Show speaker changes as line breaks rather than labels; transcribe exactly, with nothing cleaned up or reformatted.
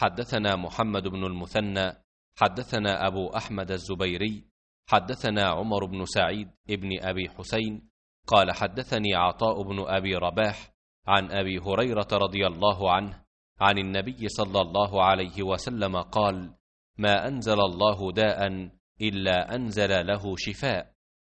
حدثنا محمد بن المثنى حدثنا أبو أحمد الزبيري حدثنا عمر بن سعيد ابن أبي حسين قال حدثني عطاء بن أبي رباح عن أبي هريرة رضي الله عنه عن النبي صلى الله عليه وسلم قال: ما أنزل الله داء إلا أنزل له شفاء.